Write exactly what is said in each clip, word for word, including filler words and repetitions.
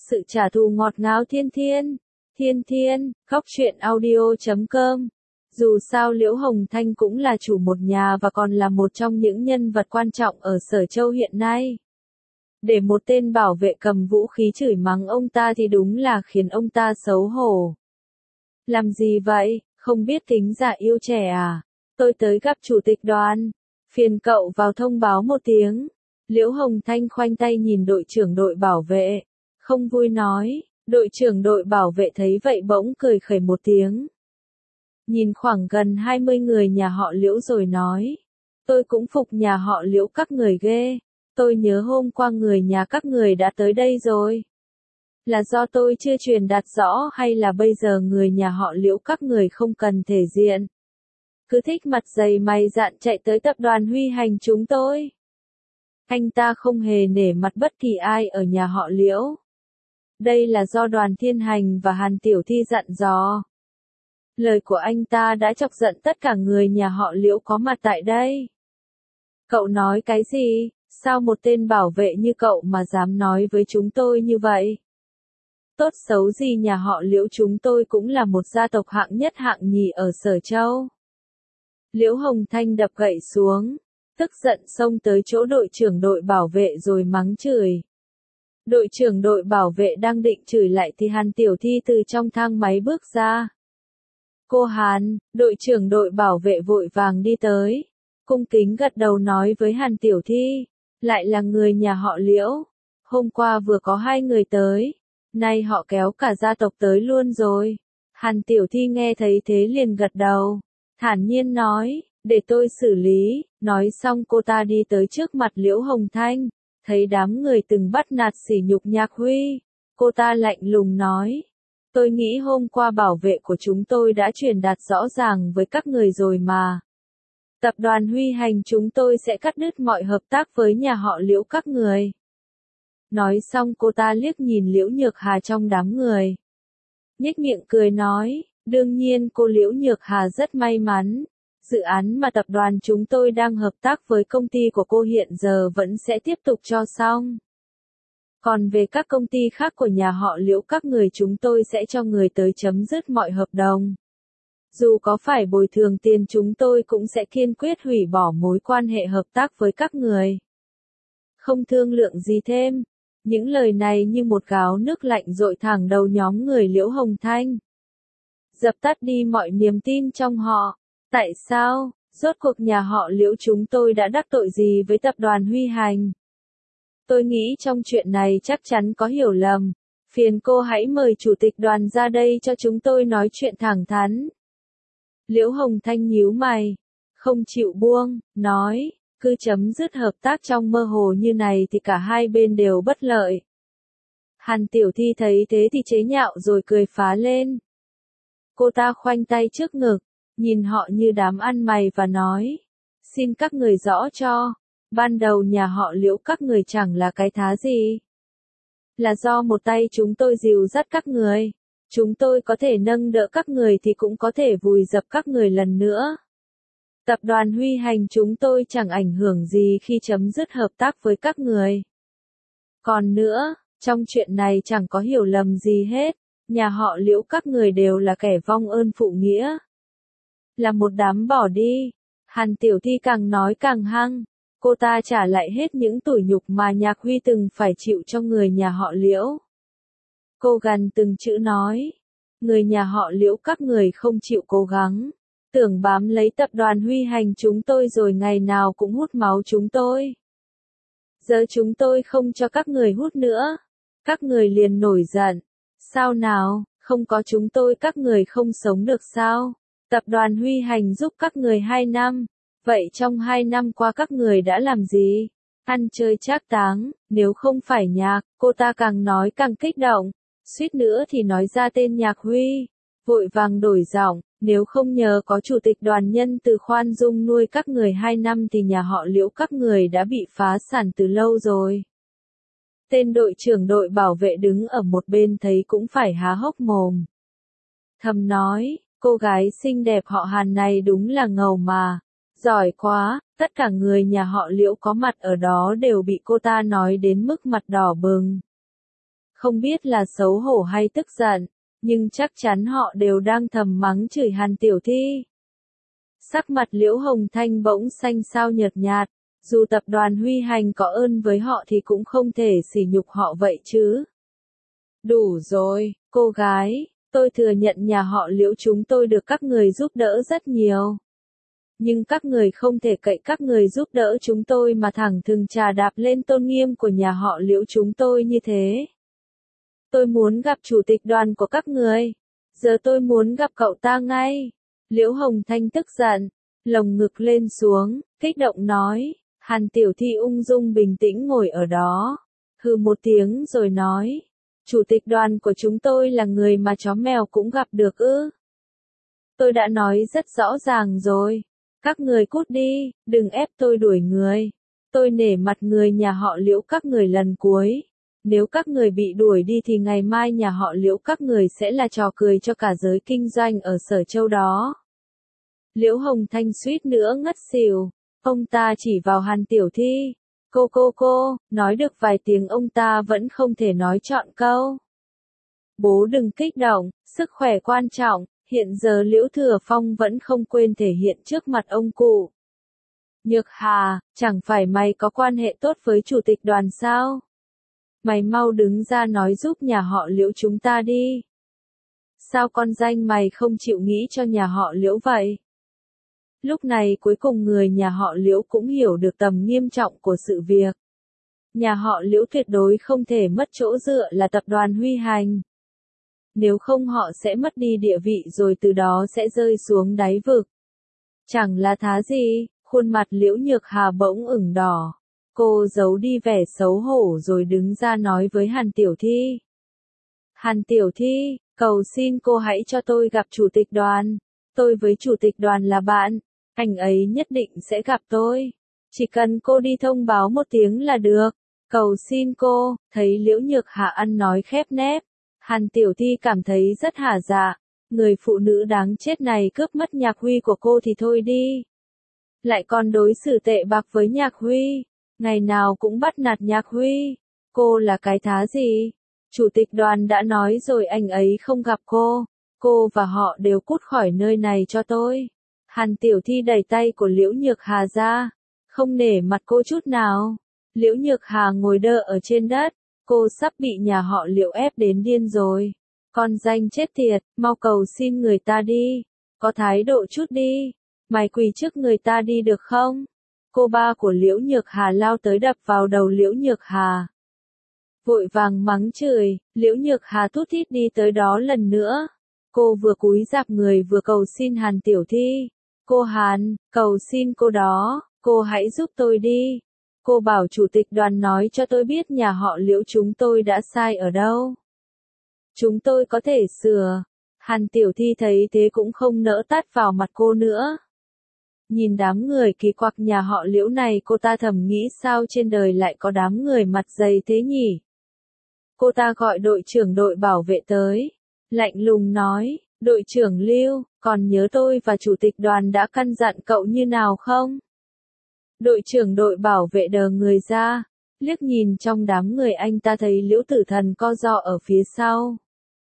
sự trả thù ngọt ngào thiên thiên. Thiên thiên, khóc chuyện audio chấm com. Dù sao Liễu Hồng Thanh cũng là chủ một nhà và còn là một trong những nhân vật quan trọng ở Sở Châu hiện nay. Để một tên bảo vệ cầm vũ khí chửi mắng ông ta thì đúng là khiến ông ta xấu hổ. Làm gì vậy, không biết Kính Dạ yêu trẻ à? Tôi tới gặp chủ tịch đoàn. Phiền cậu vào thông báo một tiếng. Liễu Hồng Thanh khoanh tay nhìn đội trưởng đội bảo vệ. Không vui nói, đội trưởng đội bảo vệ thấy vậy bỗng cười khẩy một tiếng. Nhìn khoảng gần hai mươi người nhà họ Liễu rồi nói. Tôi cũng phục nhà họ Liễu các người ghê. Tôi nhớ hôm qua người nhà các người đã tới đây rồi. Là do tôi chưa truyền đạt rõ hay là bây giờ người nhà họ Liễu các người không cần thể diện? Cứ thích mặt dày mày dạn chạy tới tập đoàn Huy Hành chúng tôi. Anh ta không hề nể mặt bất kỳ ai ở nhà họ Liễu. Đây là do Đoàn Thiên Hành và Hàn Tiểu Thi dặn dò. Lời của anh ta đã chọc giận tất cả người nhà họ Liễu có mặt tại đây. Cậu nói cái gì? Sao một tên bảo vệ như cậu mà dám nói với chúng tôi như vậy? Tốt xấu gì nhà họ Liễu chúng tôi cũng là một gia tộc hạng nhất hạng nhì ở Sở Châu. Liễu Hồng Thanh đập gậy xuống, tức giận xông tới chỗ đội trưởng đội bảo vệ rồi mắng chửi. Đội trưởng đội bảo vệ đang định chửi lại thì Hàn Tiểu Thi từ trong thang máy bước ra. Cô Hàn, đội trưởng đội bảo vệ vội vàng đi tới, cung kính gật đầu nói với Hàn Tiểu Thi, lại là người nhà họ Liễu. Hôm qua vừa có hai người tới, nay họ kéo cả gia tộc tới luôn rồi. Hàn Tiểu Thi nghe thấy thế liền gật đầu, thản nhiên nói, để tôi xử lý. Nói xong cô ta đi tới trước mặt Liễu Hồng Thanh, thấy đám người từng bắt nạt sỉ nhục Nhạc Huy. Cô ta lạnh lùng nói, tôi nghĩ hôm qua bảo vệ của chúng tôi đã truyền đạt rõ ràng với các người rồi mà. Tập đoàn Huy Hành chúng tôi sẽ cắt đứt mọi hợp tác với nhà họ Liễu các người. Nói xong cô ta liếc nhìn Liễu Nhược Hà trong đám người. Nhếch miệng cười nói, đương nhiên cô Liễu Nhược Hà rất may mắn. Dự án mà tập đoàn chúng tôi đang hợp tác với công ty của cô hiện giờ vẫn sẽ tiếp tục cho xong. Còn về các công ty khác của nhà họ Liễu các người chúng tôi sẽ cho người tới chấm dứt mọi hợp đồng. Dù có phải bồi thường tiền chúng tôi cũng sẽ kiên quyết hủy bỏ mối quan hệ hợp tác với các người. Không thương lượng gì thêm. Những lời này như một gáo nước lạnh dội thẳng đầu nhóm người Liễu Hồng Thanh. Dập tắt đi mọi niềm tin trong họ. Tại sao, rốt cuộc nhà họ Liễu chúng tôi đã đắc tội gì với tập đoàn Huy Hành? Tôi nghĩ trong chuyện này chắc chắn có hiểu lầm. Phiền cô hãy mời chủ tịch đoàn ra đây cho chúng tôi nói chuyện thẳng thắn. Liễu Hồng Thanh nhíu mày, không chịu buông, nói, cứ chấm dứt hợp tác trong mơ hồ như này thì cả hai bên đều bất lợi. Hàn Tiểu Thi thấy thế thì chế nhạo rồi cười phá lên. Cô ta khoanh tay trước ngực, nhìn họ như đám ăn mày và nói, xin các người rõ cho, ban đầu nhà họ Liễu các người chẳng là cái thá gì. Là do một tay chúng tôi dìu dắt các người. Chúng tôi có thể nâng đỡ các người thì cũng có thể vùi dập các người lần nữa. Tập đoàn Huy Hành chúng tôi chẳng ảnh hưởng gì khi chấm dứt hợp tác với các người. Còn nữa, trong chuyện này chẳng có hiểu lầm gì hết, nhà họ Liễu các người đều là kẻ vong ơn phụ nghĩa. Là một đám bỏ đi. Hàn Tiểu Thi càng nói càng hăng, cô ta trả lại hết những tủi nhục mà Nhạc Huy từng phải chịu cho người nhà họ Liễu. Cô gằn từng chữ nói, người nhà họ Liễu các người không chịu cố gắng, tưởng bám lấy tập đoàn Huy Hành chúng tôi rồi ngày nào cũng hút máu chúng tôi. Giờ chúng tôi không cho các người hút nữa, các người liền nổi giận. Sao nào, không có chúng tôi các người không sống được sao? Tập đoàn Huy Hành giúp các người hai năm, vậy trong hai năm qua các người đã làm gì? Ăn chơi trác táng, nếu không phải Nhạc, cô ta càng nói càng kích động. Suýt nữa thì nói ra tên Nhạc Huy, vội vàng đổi giọng, nếu không nhờ có chủ tịch đoàn nhân từ khoan dung nuôi các người hai năm thì nhà họ Liễu các người đã bị phá sản từ lâu rồi. Tên đội trưởng đội bảo vệ đứng ở một bên thấy cũng phải há hốc mồm. Thầm nói, cô gái xinh đẹp họ Hàn này đúng là ngầu mà, giỏi quá, tất cả người nhà họ Liễu có mặt ở đó đều bị cô ta nói đến mức mặt đỏ bừng. Không biết là xấu hổ hay tức giận, nhưng chắc chắn họ đều đang thầm mắng chửi Hàn Tiểu Thi. Sắc mặt Liễu Hồng Thanh bỗng xanh xao nhợt nhạt, dù tập đoàn Huy Hành có ơn với họ thì cũng không thể sỉ nhục họ vậy chứ. Đủ rồi, cô gái, tôi thừa nhận nhà họ Liễu chúng tôi được các người giúp đỡ rất nhiều. Nhưng các người không thể cậy các người giúp đỡ chúng tôi mà thẳng thừng chà đạp lên tôn nghiêm của nhà họ Liễu chúng tôi như thế. Tôi muốn gặp chủ tịch đoàn của các người. Giờ tôi muốn gặp cậu ta ngay. Liễu Hồng Thanh tức giận, lồng ngực lên xuống, kích động nói. Hàn Tiểu Thi ung dung bình tĩnh ngồi ở đó. Hừ một tiếng rồi nói. Chủ tịch đoàn của chúng tôi là người mà chó mèo cũng gặp được ư. Tôi đã nói rất rõ ràng rồi. Các người cút đi, đừng ép tôi đuổi người. Tôi nể mặt người nhà họ Liễu các người lần cuối. Nếu các người bị đuổi đi thì ngày mai nhà họ Liễu các người sẽ là trò cười cho cả giới kinh doanh ở Sở Châu đó. Liễu Hồng Thanh suýt nữa ngất xỉu. Ông ta chỉ vào Hàn Tiểu Thi. Cô cô cô, nói được vài tiếng ông ta vẫn không thể nói trọn câu. Bố đừng kích động, sức khỏe quan trọng, hiện giờ Liễu Thừa Phong vẫn không quên thể hiện trước mặt ông cụ. Nhược Hà, chẳng phải mày có quan hệ tốt với chủ tịch đoàn sao? Mày mau đứng ra nói giúp nhà họ Liễu chúng ta đi. Sao con danh mày không chịu nghĩ cho nhà họ Liễu vậy? Lúc này cuối cùng người nhà họ Liễu cũng hiểu được tầm nghiêm trọng của sự việc. Nhà họ Liễu tuyệt đối không thể mất chỗ dựa là tập đoàn Huy Hành. Nếu không họ sẽ mất đi địa vị rồi từ đó sẽ rơi xuống đáy vực. Chẳng là thá gì, khuôn mặt Liễu Nhược Hà bỗng ửng đỏ. Cô giấu đi vẻ xấu hổ rồi đứng ra nói với Hàn Tiểu Thi. Hàn Tiểu Thi, cầu xin cô hãy cho tôi gặp chủ tịch đoàn. Tôi với chủ tịch đoàn là bạn, anh ấy nhất định sẽ gặp tôi. Chỉ cần cô đi thông báo một tiếng là được. Cầu xin cô, thấy Liễu Nhược Hà ăn nói khép nép. Hàn Tiểu Thi cảm thấy rất hả dạ. Người phụ nữ đáng chết này cướp mất Nhạc Huy của cô thì thôi đi. Lại còn đối xử tệ bạc với Nhạc Huy. Ngày nào cũng bắt nạt Nhạc Huy. Cô là cái thá gì? Chủ tịch đoàn đã nói rồi anh ấy không gặp cô. Cô và họ đều cút khỏi nơi này cho tôi. Hàn Tiểu Thi đẩy tay của Liễu Nhược Hà ra. Không nể mặt cô chút nào. Liễu Nhược Hà ngồi đơ ở trên đất. Cô sắp bị nhà họ Liễu ép đến điên rồi. Con danh chết tiệt, mau cầu xin người ta đi. Có thái độ chút đi. Mày quỳ trước người ta đi được không? Cô ba của Liễu Nhược Hà lao tới đập vào đầu Liễu Nhược Hà. Vội vàng mắng chửi, Liễu Nhược Hà thút thít đi tới đó lần nữa. Cô vừa cúi rạp người vừa cầu xin Hàn Tiểu Thi. Cô Hàn, cầu xin cô đó, cô hãy giúp tôi đi. Cô bảo chủ tịch đoàn nói cho tôi biết nhà họ Liễu chúng tôi đã sai ở đâu. Chúng tôi có thể sửa. Hàn Tiểu Thi thấy thế cũng không nỡ tát vào mặt cô nữa. Nhìn đám người kỳ quặc nhà họ Liễu này cô ta thầm nghĩ sao trên đời lại có đám người mặt dày thế nhỉ. Cô ta gọi đội trưởng đội bảo vệ tới. Lạnh lùng nói, đội trưởng Lưu, còn nhớ tôi và chủ tịch đoàn đã căn dặn cậu như nào không? Đội trưởng đội bảo vệ đờ người ra, liếc nhìn trong đám người anh ta thấy Liễu Tử Thần co ro ở phía sau.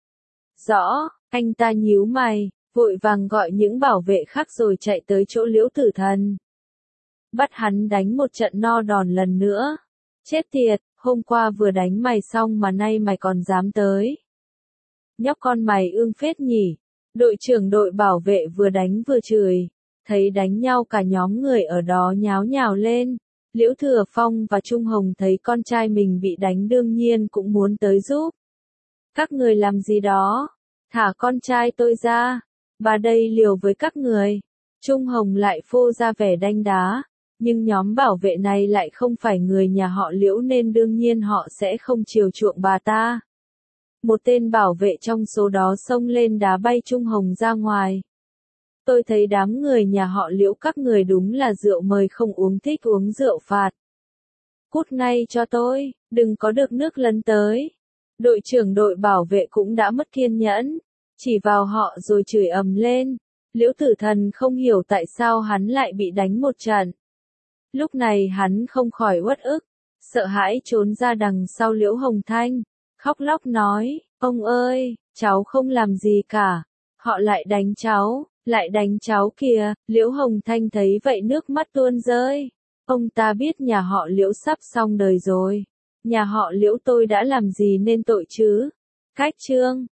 Rõ, anh ta nhíu mày, vội vàng gọi những bảo vệ khác rồi chạy tới chỗ Liễu Tử Thần. Bắt hắn đánh một trận no đòn lần nữa. Chết tiệt, hôm qua vừa đánh mày xong mà nay mày còn dám tới. Nhóc con mày ương phết nhỉ. Đội trưởng đội bảo vệ vừa đánh vừa chửi. Thấy đánh nhau cả nhóm người ở đó nháo nhào lên. Liễu Thừa Phong và Trung Hồng thấy con trai mình bị đánh đương nhiên cũng muốn tới giúp. Các người làm gì đó? Thả con trai tôi ra. Bà đây liều với các người. Trung Hồng lại phô ra vẻ đanh đá. Nhưng nhóm bảo vệ này lại không phải người nhà họ Liễu nên đương nhiên họ sẽ không chiều chuộng bà ta. Một tên bảo vệ trong số đó xông lên đá bay Trung Hồng ra ngoài. Tôi thấy đám người nhà họ Liễu các người đúng là rượu mời không uống thích uống rượu phạt. Cút ngay cho tôi, đừng có được nước lấn tới. Đội trưởng đội bảo vệ cũng đã mất kiên nhẫn, chỉ vào họ rồi chửi ầm lên. Liễu Tử Thần không hiểu tại sao hắn lại bị đánh một trận. Lúc này hắn không khỏi uất ức, sợ hãi trốn ra đằng sau Liễu Hồng Thanh. khóc lóc nói, ông ơi, cháu không làm gì cả, họ lại đánh cháu, lại đánh cháu kìa. Liễu Hồng Thanh thấy vậy nước mắt tuôn rơi. Ông ta biết nhà họ Liễu sắp xong đời rồi. Nhà họ Liễu tôi đã làm gì nên tội chứ? Cách chương